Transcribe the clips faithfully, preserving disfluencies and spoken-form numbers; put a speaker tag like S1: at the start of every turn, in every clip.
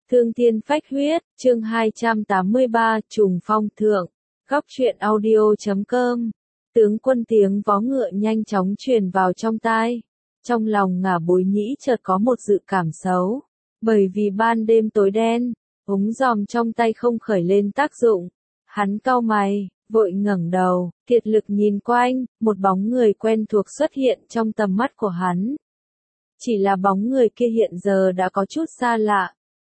S1: Thương thiên phách huyết, chương hai trăm tám mươi ba, trùng phong thượng. Góc truyện audio chấm com. Tướng quân tiếng vó ngựa nhanh chóng truyền vào trong tai. Trong lòng Ngả Bối Nhĩ chợt có một dự cảm xấu. Bởi vì ban đêm tối đen, ống giòm trong tay không khởi lên tác dụng. Hắn cau mày, vội ngẩng đầu, kiệt lực nhìn quanh, một bóng người quen thuộc xuất hiện trong tầm mắt của hắn. Chỉ là bóng người kia hiện giờ đã có chút xa lạ.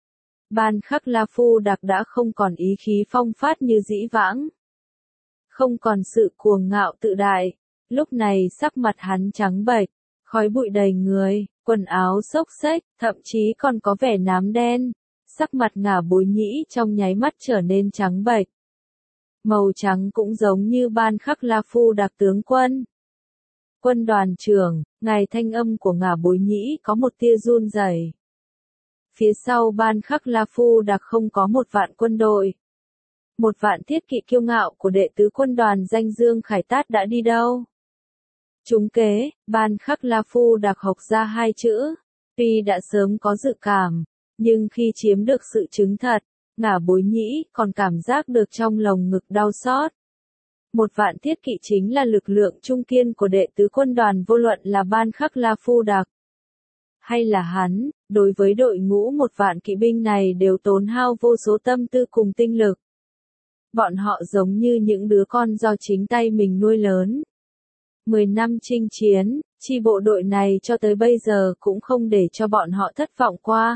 S1: Ban Khắc La Phu Đạc đã không còn ý khí phong phát như dĩ vãng. Không còn sự cuồng ngạo tự đại, lúc này sắc mặt hắn trắng bệch, khói bụi đầy người, quần áo xốc xếch, thậm chí còn có vẻ nám đen. Sắc mặt Ngả Bối Nhĩ trong nháy mắt trở nên trắng bệch. Màu trắng cũng giống như Ban Khắc La Phu Đạc tướng quân. Quân đoàn trưởng, ngài, thanh âm của Ngả Bối Nhĩ có một tia run rẩy. Phía sau Ban Khắc La Phu Đạc không có một vạn quân đội. Một vạn thiết kỵ kiêu ngạo của đệ tứ quân đoàn danh Dương Khải Tát đã đi đâu? Trúng kế, Ban Khắc La Phu Đạc hộc ra hai chữ. Tuy đã sớm có dự cảm, nhưng khi chiếm được sự chứng thật, Ngả Bối Nhĩ còn cảm giác được trong lồng ngực đau xót. Một vạn thiết kỵ chính là lực lượng trung kiên của đệ tứ quân đoàn, vô luận là Ban Khắc La Phu Đạc hay là hắn, đối với đội ngũ một vạn kỵ binh này đều tốn hao vô số tâm tư cùng tinh lực. Bọn họ giống như những đứa con do chính tay mình nuôi lớn. Mười năm chinh chiến, chi bộ đội này cho tới bây giờ cũng không để cho bọn họ thất vọng qua.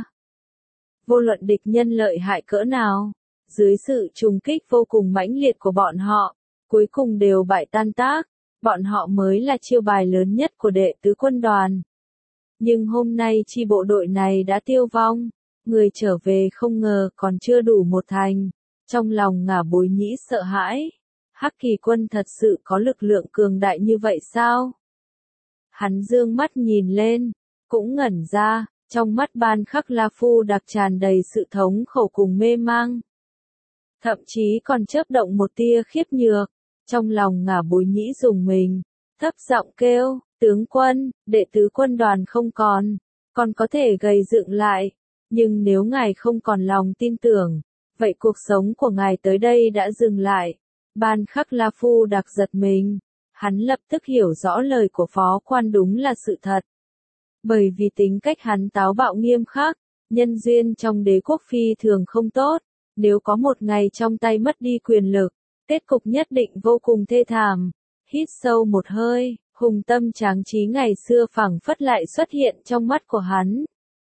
S1: Vô luận địch nhân lợi hại cỡ nào, dưới sự trùng kích vô cùng mãnh liệt của bọn họ, cuối cùng đều bại tan tác, bọn họ mới là chiêu bài lớn nhất của đệ tứ quân đoàn. Nhưng hôm nay chi bộ đội này đã tiêu vong, người trở về không ngờ còn chưa đủ một thành. Trong lòng Ngả Bối Nhĩ sợ hãi, Hắc Kỳ quân thật sự có lực lượng cường đại như vậy sao? Hắn dương mắt nhìn lên, cũng ngẩn ra, trong mắt Ban Khắc La Phu Đạc tràn đầy sự thống khổ cùng mê mang. Thậm chí còn chớp động một tia khiếp nhược, trong lòng Ngả Bối Nhĩ rùng mình, thấp giọng kêu, tướng quân, đệ tứ quân đoàn không còn, còn có thể gầy dựng lại, nhưng nếu ngài không còn lòng tin tưởng, vậy cuộc sống của ngài tới đây đã dừng lại. Ban Khắc La Phu Đạc giật mình, hắn lập tức hiểu rõ lời của phó quan đúng là sự thật. Bởi vì tính cách hắn táo bạo nghiêm khắc, nhân duyên trong đế quốc phi thường không tốt, nếu có một ngày trong tay mất đi quyền lực, kết cục nhất định vô cùng thê thảm. Hít sâu một hơi, hùng tâm tráng trí ngày xưa phảng phất lại xuất hiện trong mắt của hắn.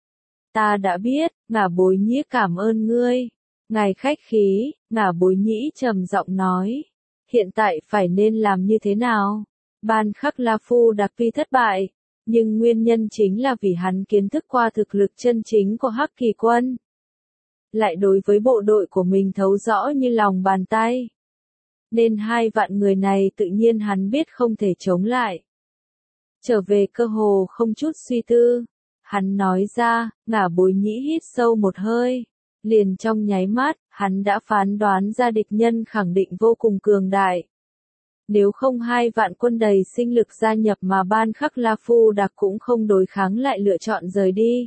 S1: Ta đã biết, Ngả Bối Nhĩ cảm ơn ngươi. Ngài khách khí, Ngả Bối Nhĩ trầm giọng nói. Hiện tại phải nên làm như thế nào? Ban Khắc La Phu Đạc tuy thất bại, nhưng nguyên nhân chính là vì hắn kiến thức qua thực lực chân chính của Hắc Kỳ quân. Lại đối với bộ đội của mình thấu rõ như lòng bàn tay. Nên hai vạn người này tự nhiên hắn biết không thể chống lại. Trở về cơ hồ không chút suy tư. Hắn nói ra, Ngả Bối Nhĩ hít sâu một hơi. Liền trong nháy mắt, hắn đã phán đoán ra địch nhân khẳng định vô cùng cường đại. Nếu không hai vạn quân đầy sinh lực gia nhập mà Ban Khắc La Phu Đạc cũng không đối kháng lại lựa chọn rời đi.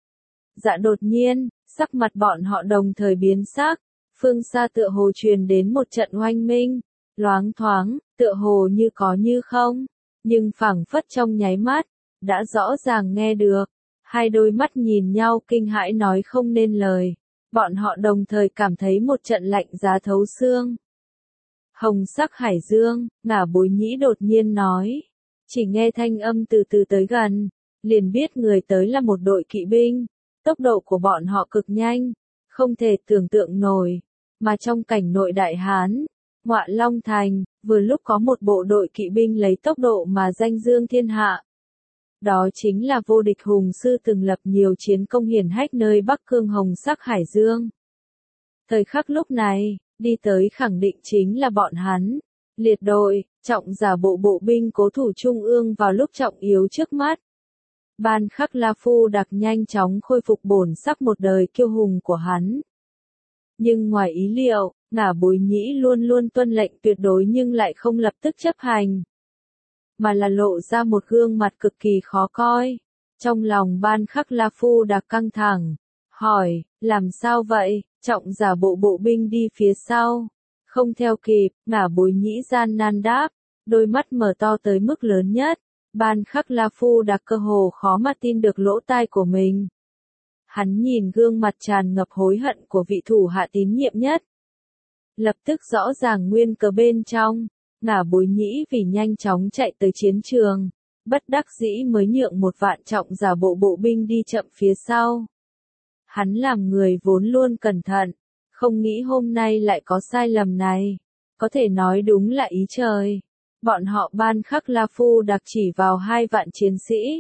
S1: Dạ đột nhiên, sắc mặt bọn họ đồng thời biến sắc, phương xa tựa hồ truyền đến một trận oanh minh, loáng thoáng, tựa hồ như có như không, nhưng phảng phất trong nháy mắt, đã rõ ràng nghe được. Hai đôi mắt nhìn nhau kinh hãi nói không nên lời. Bọn họ đồng thời cảm thấy một trận lạnh giá thấu xương. Hồng sắc hải dương, Ngả Bối Nhĩ đột nhiên nói. Chỉ nghe thanh âm từ từ tới gần, liền biết người tới là một đội kỵ binh. Tốc độ của bọn họ cực nhanh, không thể tưởng tượng nổi. Mà trong cảnh nội đại Hán, Ngọa Long Thành, vừa lúc có một bộ đội kỵ binh lấy tốc độ mà danh dương thiên hạ. Đó chính là vô địch hùng sư từng lập nhiều chiến công hiển hách nơi Bắc Cương Hồng sắc hải dương. Thời khắc lúc này, đi tới khẳng định chính là bọn hắn. Liệt đội, trọng giả bộ bộ binh cố thủ trung ương vào lúc trọng yếu trước mắt. Ban Khắc La Phu Đạc nhanh chóng khôi phục bổn sắc một đời kiêu hùng của hắn. Nhưng ngoài ý liệu, Ngả Bối Nhĩ luôn luôn tuân lệnh tuyệt đối nhưng lại không lập tức chấp hành. Mà là lộ ra một gương mặt cực kỳ khó coi. Trong lòng Ban Khắc La Phu Đạc căng thẳng, hỏi, Làm sao vậy? Trọng giả bộ bộ binh đi phía sau. Không theo kịp, ngả bối nhĩ gian nan đáp, đôi mắt mở to tới mức lớn nhất. Ban Khắc La Phu Đạc cơ hồ khó mà tin được lỗ tai của mình. Hắn nhìn gương mặt tràn ngập hối hận của vị thủ hạ tín nhiệm nhất. Lập tức rõ ràng nguyên cớ bên trong, ngả bối nhĩ vì nhanh chóng chạy tới chiến trường, bất đắc dĩ mới nhượng một vạn trọng giả bộ bộ binh đi chậm phía sau. Hắn làm người vốn luôn cẩn thận, không nghĩ hôm nay lại có sai lầm này. Có thể nói đúng là ý trời. Bọn họ Ban Khắc La Phu Đạc chỉ vào hai vạn chiến sĩ.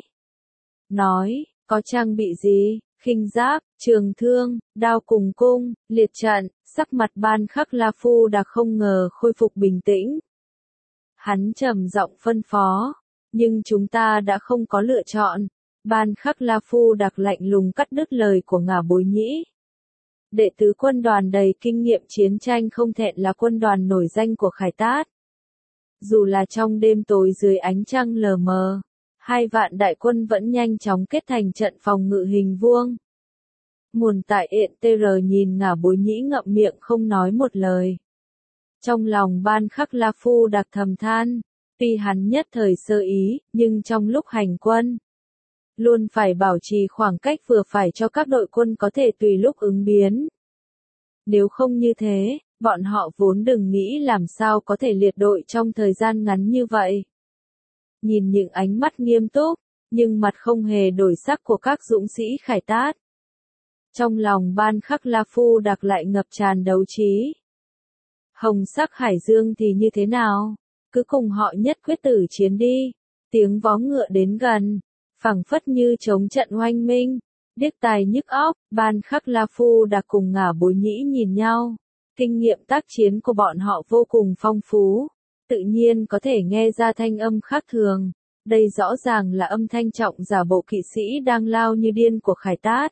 S1: Nói, có trang bị gì, khinh giáp, trường thương, đao cùng cung, liệt trận, sắc mặt Ban Khắc La Phu Đạc không ngờ khôi phục bình tĩnh. Hắn trầm giọng phân phó, nhưng chúng ta đã không có lựa chọn. Ban Khắc La Phu Đạc lạnh lùng cắt đứt lời của ngả bối nhĩ. Đệ tứ quân đoàn đầy kinh nghiệm chiến tranh không thẹn là quân đoàn nổi danh của Khải Tát. Dù là trong đêm tối dưới ánh trăng lờ mờ, hai vạn đại quân vẫn nhanh chóng kết thành trận phòng ngự hình vuông. Muồn tại Yện Tr nhìn ngả bối nhĩ ngậm miệng không nói một lời. Trong lòng Ban Khắc La Phu Đạc thầm than, tuy hắn nhất thời sơ ý, nhưng trong lúc hành quân, luôn phải bảo trì khoảng cách vừa phải cho các đội quân có thể tùy lúc ứng biến. Nếu không như thế, bọn họ vốn đừng nghĩ làm sao có thể liệt đội trong thời gian ngắn như vậy. Nhìn những ánh mắt nghiêm túc, nhưng mặt không hề đổi sắc của các dũng sĩ Khải Tát. Trong lòng Ban Khắc La Phu Đạc lại ngập tràn đấu trí. Hồng sắc Hải Dương thì như thế nào? Cứ cùng họ nhất quyết tử chiến đi. Tiếng vó ngựa đến gần, phảng phất như chống trận oanh minh, điếc tai nhức óc. Ban Khắc La Phu Đạc cùng ngả bối nhĩ nhìn nhau. Kinh nghiệm tác chiến của bọn họ vô cùng phong phú, tự nhiên có thể nghe ra thanh âm khác thường. Đây rõ ràng là âm thanh trọng giả bộ kỵ sĩ đang lao như điên của Khải Tát.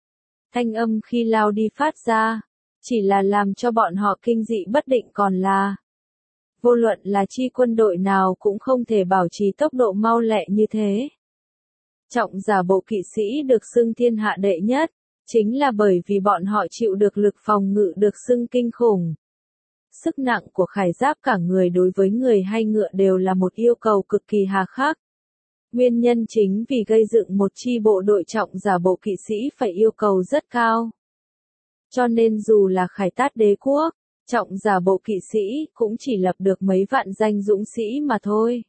S1: Thanh âm khi lao đi phát ra, chỉ là làm cho bọn họ kinh dị bất định còn là. Vô luận là chi quân đội nào cũng không thể bảo trì tốc độ mau lẹ như thế. Trọng giả bộ kỵ sĩ được xưng thiên hạ đệ nhất, chính là bởi vì bọn họ chịu được lực phòng ngự được xưng kinh khủng. Sức nặng của khải giáp cả người đối với người hay ngựa đều là một yêu cầu cực kỳ hà khắc. Nguyên nhân chính vì gây dựng một chi bộ đội trọng giả bộ kỵ sĩ phải yêu cầu rất cao. Cho nên dù là Khải Tát đế quốc, trọng giả bộ kỵ sĩ cũng chỉ lập được mấy vạn danh dũng sĩ mà thôi.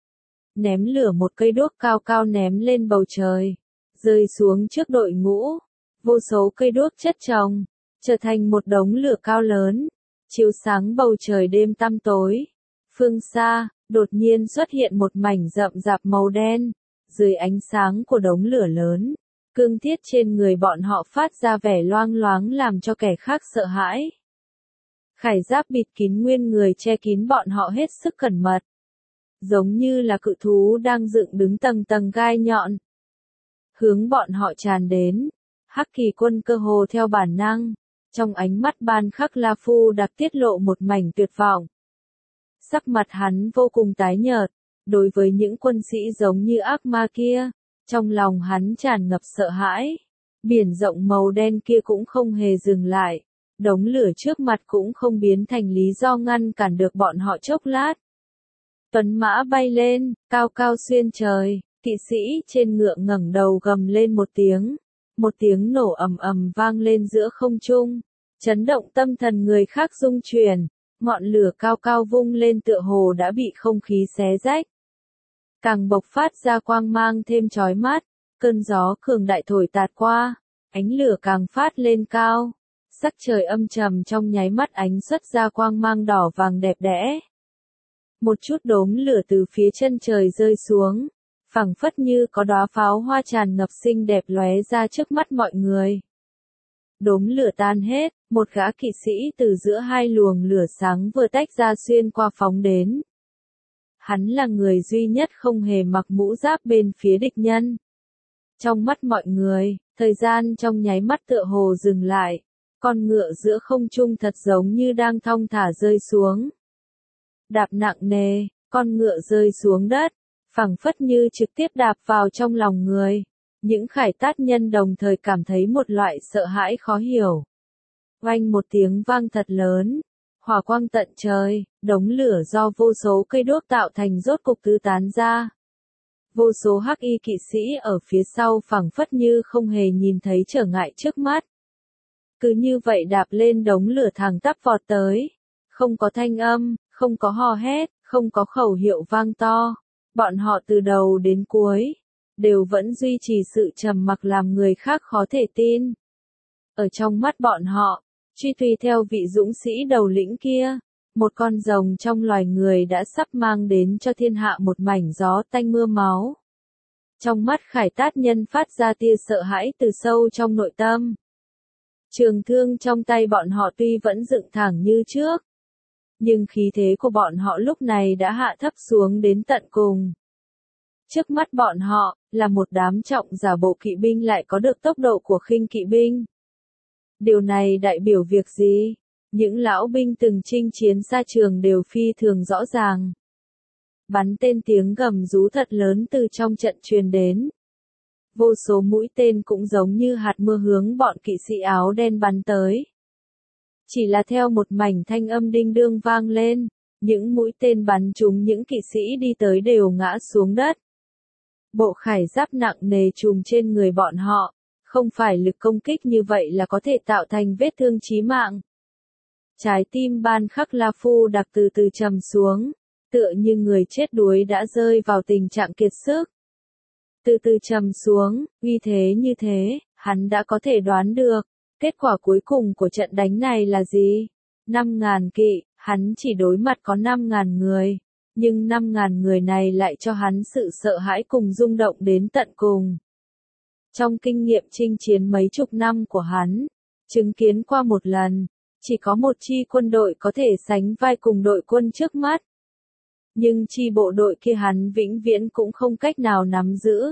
S1: Ném lửa một cây đuốc cao cao ném lên bầu trời, rơi xuống trước đội ngũ. Vô số cây đuốc chất chồng, trở thành một đống lửa cao lớn, chiếu sáng bầu trời đêm tăm tối. Phương xa, đột nhiên xuất hiện một mảnh rậm rạp màu đen, dưới ánh sáng của đống lửa lớn. Cương thiết trên người bọn họ phát ra vẻ loang loáng làm cho kẻ khác sợ hãi. Khải giáp bịt kín nguyên người che kín bọn họ hết sức cẩn mật. Giống như là cự thú đang dựng đứng tầng tầng gai nhọn. Hướng bọn họ tràn đến. Hắc Kỳ quân cơ hồ theo bản năng, trong ánh mắt Ban Khắc La Phu Đạc tiết lộ một mảnh tuyệt vọng. Sắc mặt hắn vô cùng tái nhợt, đối với những quân sĩ giống như ác ma kia, trong lòng hắn tràn ngập sợ hãi. Biển rộng màu đen kia cũng không hề dừng lại, đống lửa trước mặt cũng không biến thành lý do ngăn cản được bọn họ chốc lát. Tuấn mã bay lên, cao cao xuyên trời, kỵ sĩ trên ngựa ngẩng đầu gầm lên một tiếng. Một tiếng nổ ầm ầm vang lên giữa không trung, chấn động tâm thần người khác rung chuyển, ngọn lửa cao cao vung lên tựa hồ đã bị không khí xé rách. Càng bộc phát ra quang mang thêm chói mắt, cơn gió cường đại thổi tạt qua, ánh lửa càng phát lên cao, sắc trời âm trầm trong nháy mắt ánh xuất ra quang mang đỏ vàng đẹp đẽ. Một chút đốm lửa từ phía chân trời rơi xuống. Phảng phất như có đóa pháo hoa tràn ngập xinh đẹp lóe ra trước mắt mọi người. Đốm lửa tan hết, một gã kỵ sĩ từ giữa hai luồng lửa sáng vừa tách ra xuyên qua phóng đến. Hắn là người duy nhất không hề mặc mũ giáp bên phía địch nhân. Trong mắt mọi người, thời gian trong nháy mắt tựa hồ dừng lại, con ngựa giữa không trung thật giống như đang thong thả rơi xuống. Đạp nặng nề, con ngựa rơi xuống đất. Phảng phất như trực tiếp đạp vào trong lòng người. Những khải tát nhân đồng thời cảm thấy một loại sợ hãi khó hiểu. Oanh một tiếng vang thật lớn, hỏa quang tận trời, đống lửa do vô số cây đuốc tạo thành rốt cục tứ tán ra. Vô số hắc y kỵ sĩ ở phía sau phảng phất như không hề nhìn thấy trở ngại trước mắt. Cứ như vậy đạp lên đống lửa thẳng tắp vọt tới. Không có thanh âm, không có hò hét, không có khẩu hiệu vang to. Bọn họ từ đầu đến cuối, đều vẫn duy trì sự trầm mặc làm người khác khó thể tin. Ở trong mắt bọn họ, truy tùy theo vị dũng sĩ đầu lĩnh kia, một con rồng trong loài người đã sắp mang đến cho thiên hạ một mảnh gió tanh mưa máu. Trong mắt khải tát nhân phát ra tia sợ hãi từ sâu trong nội tâm. Trường thương trong tay bọn họ tuy vẫn dựng thẳng như trước, nhưng khí thế của bọn họ lúc này đã hạ thấp xuống đến tận cùng. Trước mắt bọn họ, là một đám trọng giả bộ kỵ binh lại có được tốc độ của khinh kỵ binh. Điều này đại biểu việc gì? Những lão binh từng chinh chiến xa trường đều phi thường rõ ràng. Bắn tên tiếng gầm rú thật lớn từ trong trận truyền đến. Vô số mũi tên cũng giống như hạt mưa hướng bọn kỵ sĩ áo đen bắn tới. Chỉ là theo một mảnh thanh âm đinh đương vang lên, những mũi tên bắn trúng những kỵ sĩ đi tới đều ngã xuống đất. Bộ khải giáp nặng nề trùm trên người bọn họ, không phải lực công kích như vậy là có thể tạo thành vết thương chí mạng. Trái tim Ban Khắc La Phu đặc từ từ trầm xuống, tựa như người chết đuối đã rơi vào tình trạng kiệt sức. Từ từ trầm xuống, uy thế như thế, hắn đã có thể đoán được, kết quả cuối cùng của trận đánh này là gì? Năm ngàn kỵ, hắn chỉ đối mặt có năm ngàn người, nhưng năm ngàn người này lại cho hắn sự sợ hãi cùng rung động đến tận cùng. Trong kinh nghiệm chinh chiến mấy chục năm của hắn, chứng kiến qua một lần, chỉ có một chi quân đội có thể sánh vai cùng đội quân trước mắt. Nhưng chi bộ đội kia hắn vĩnh viễn cũng không cách nào nắm giữ.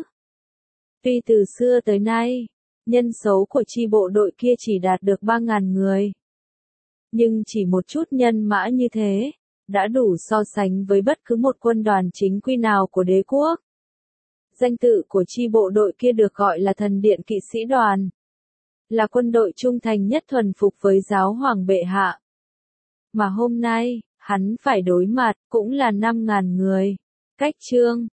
S1: Tuy từ xưa tới nay, nhân số của chi bộ đội kia chỉ đạt được ba ngàn người. Nhưng chỉ một chút nhân mã như thế, đã đủ so sánh với bất cứ một quân đoàn chính quy nào của đế quốc. Danh tự của chi bộ đội kia được gọi là thần điện kỵ sĩ đoàn. Là quân đội trung thành nhất thuần phục với giáo hoàng bệ hạ. Mà hôm nay, hắn phải đối mặt, cũng là năm ngàn người. Cách chương